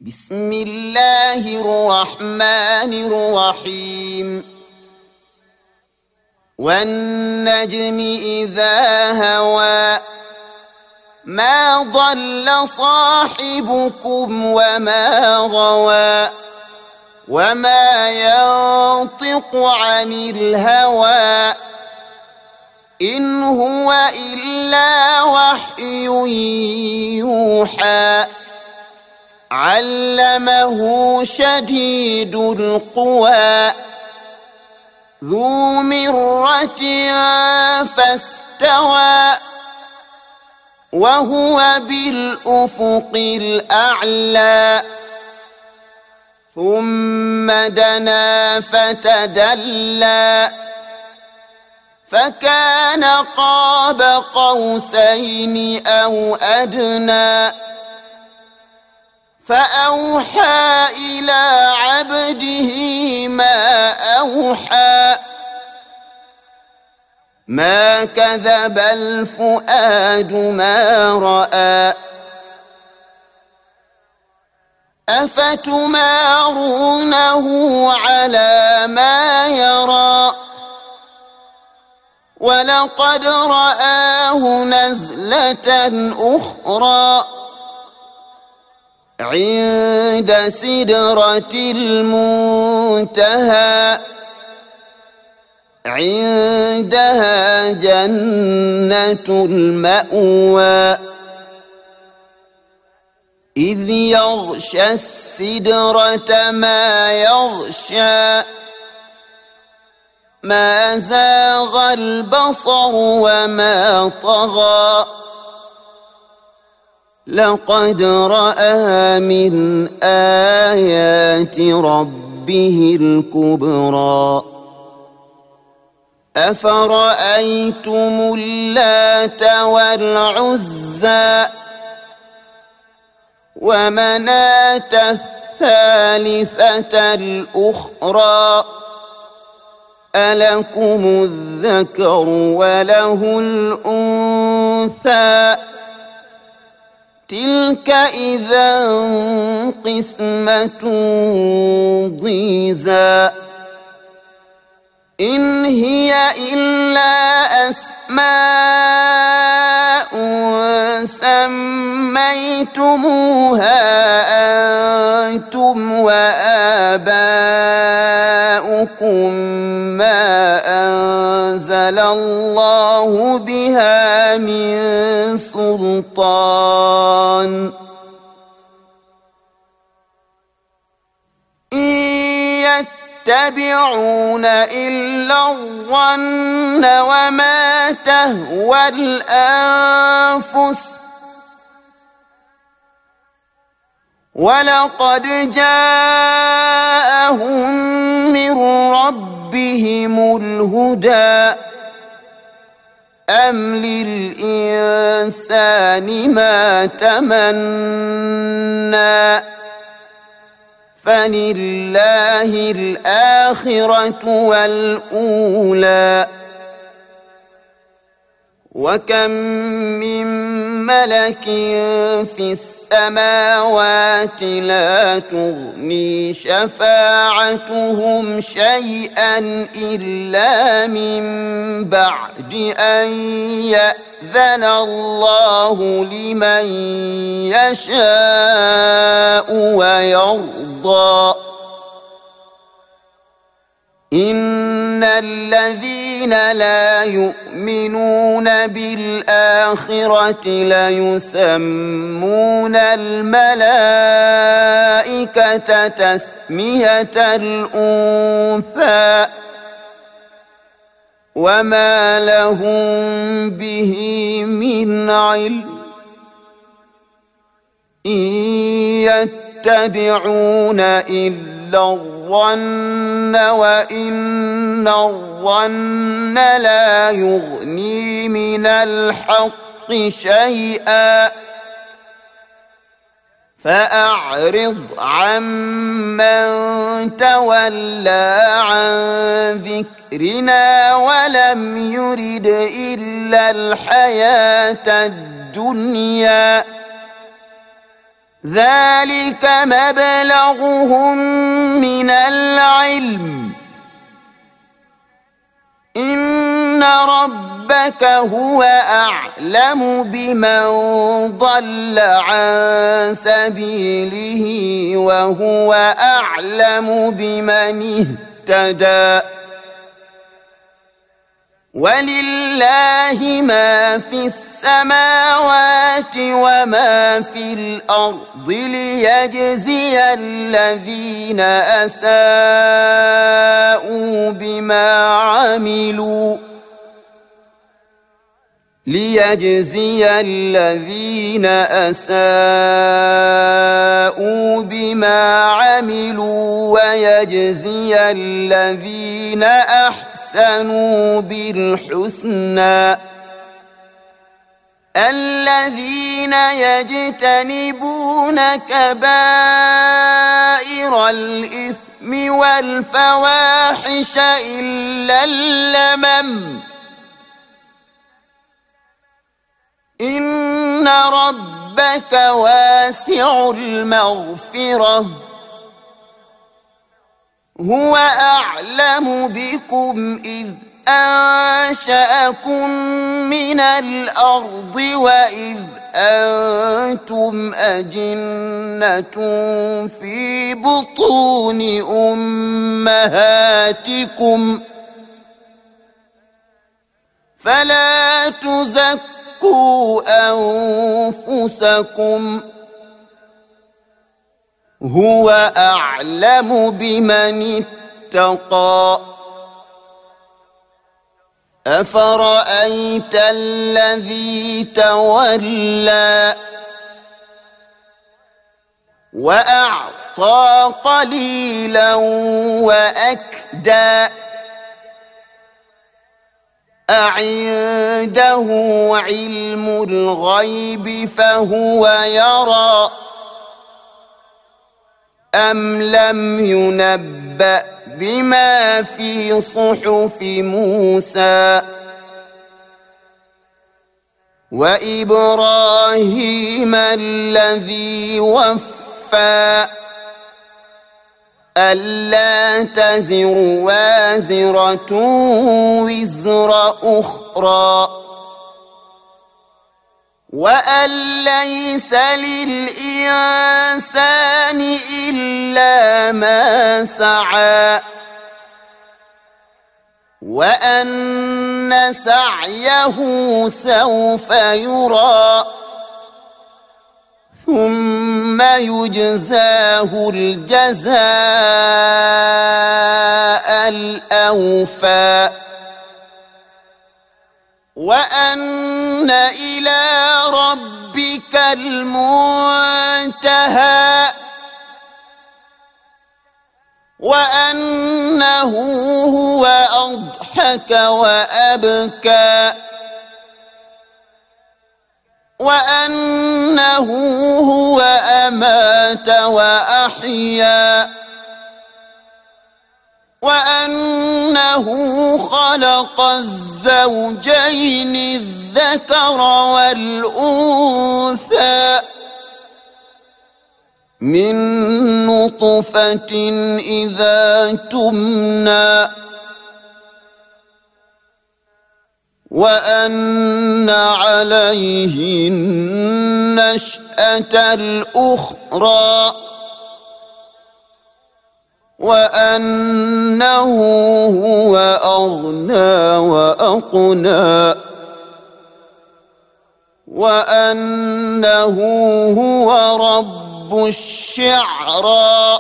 بسم الله الرحمن الرحيم والنجم إذا هوى ما ضل صاحبكم وما غوى وما ينطق عن الهوى إن هو إلا وحي يوحى علمه شديد القوى ذو مرة فاستوى وهو بالأفق الأعلى ثم دنا فتدلى فكان قاب قوسين أو أدنى فأوحى إلى عبده ما أوحى ما كذب الفؤاد ما رأى أفتمارونه على ما يرى ولقد رآه نزلة أخرى عند سدرة المنتهى عندها جنة المأوى إذ يغشى السدرة ما يغشى ما زاغ البصر وما طغى لقد رأى من آيات ربه الكبرى أفرأيتم اللات والعزى ومناة الثالثة الأخرى ألكم الذكر وله الأنثى تلك إذا قسمة ضيزى إن هي إلا أسماء سميتموها أنتم وآباؤكم ما أنزل الله بها من سلطان إن يتبعون إلا الظن وما تهوى الأنفس ولقد جاءهم من ربهم الهدى أم للإنسان ما تمنى فلله الآخرة والأولى وكم من ملك في السماوات لا تغني شفاعتهم شيئا إلا من بعد أن يأذن الله لمن يشاء ويرضى إن الذين لا يؤمنون بالآخرة ليسمون الملائكة تسمية الأنثى وما لهم به من علم إن يتبعون إلا الظن وإن الظن لا يغني من الحق شيئا فأعرض عمن تولى عن ذكرنا ولم يرد إلا الحياة الدنيا ذلك مبلغهم من العلم إن ربك هو أعلم بمن ضل عن سبيله وهو أعلم بمن اهتدى ولله ما في السماوات وما في الأرض ليجزي الذين أساءوا بما عملوا ويجزي الذين أحسنوا بالحسنى الذين يجتنبون كبائر الإثم والفواحش إلا اللمم إن ربك واسع المغفرة هو أعلم بكم إذ أنشأكم من الأرض وإذ أنتم أجنة في بطون أمهاتكم فلا تزكوا أنفسكم هو أعلم بمن اتقى أفرأيت الذي تولى وأعطى قليلا وأكدى أعنده علم الغيب فهو يرى أم لم ينبأ بما في صحف موسى وإبراهيم الذي وفى ألا تزر وازرة وزر أخرى وأن ليس للإنسان إلا ما سعى وأن سعيه سوف يرى ثم يجزاه الجزاء الأوفى وأن إلى ربك المنتهى وأنه هو أضحك وأبكى وأنه هو أمات وأحيا وأنه خلق الزوجين الذكر والأنثى من نطفة إذا تمنى وأن عليه النشأة الأخرى وأنه هو أغنى وأقنى وأنه هو رب الشعرى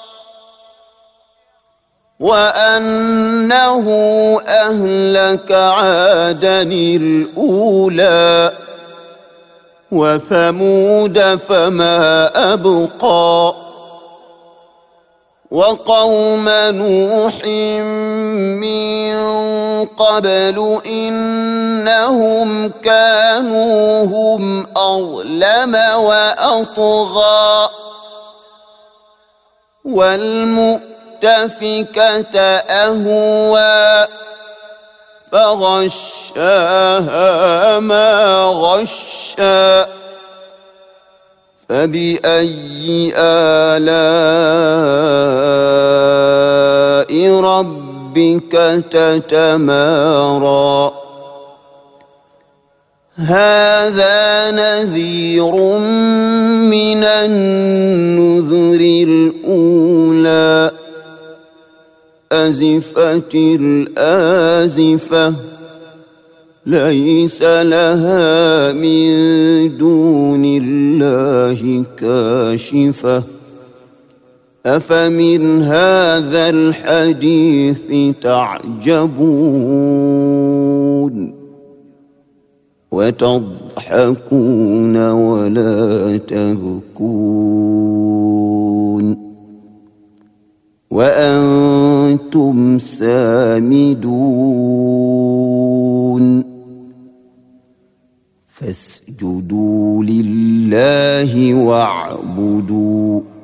وأنه أهلك عادا الأولى وثمود فما أبقى وقوم نوح من قبل إنهم كانوا هم أظلم وأطغى والمؤتفكة أهوى فغشاها ما غشى فبأي آلاء ربك تتمارى هذا نذير من النذر الأولى أزفت الآزفة ليس لها من دون الله كاشفة أفمن هذا الحديث تعجبون وتضحكون ولا تبكون وأنتم سامدون فاسجدوا لله واعبدوا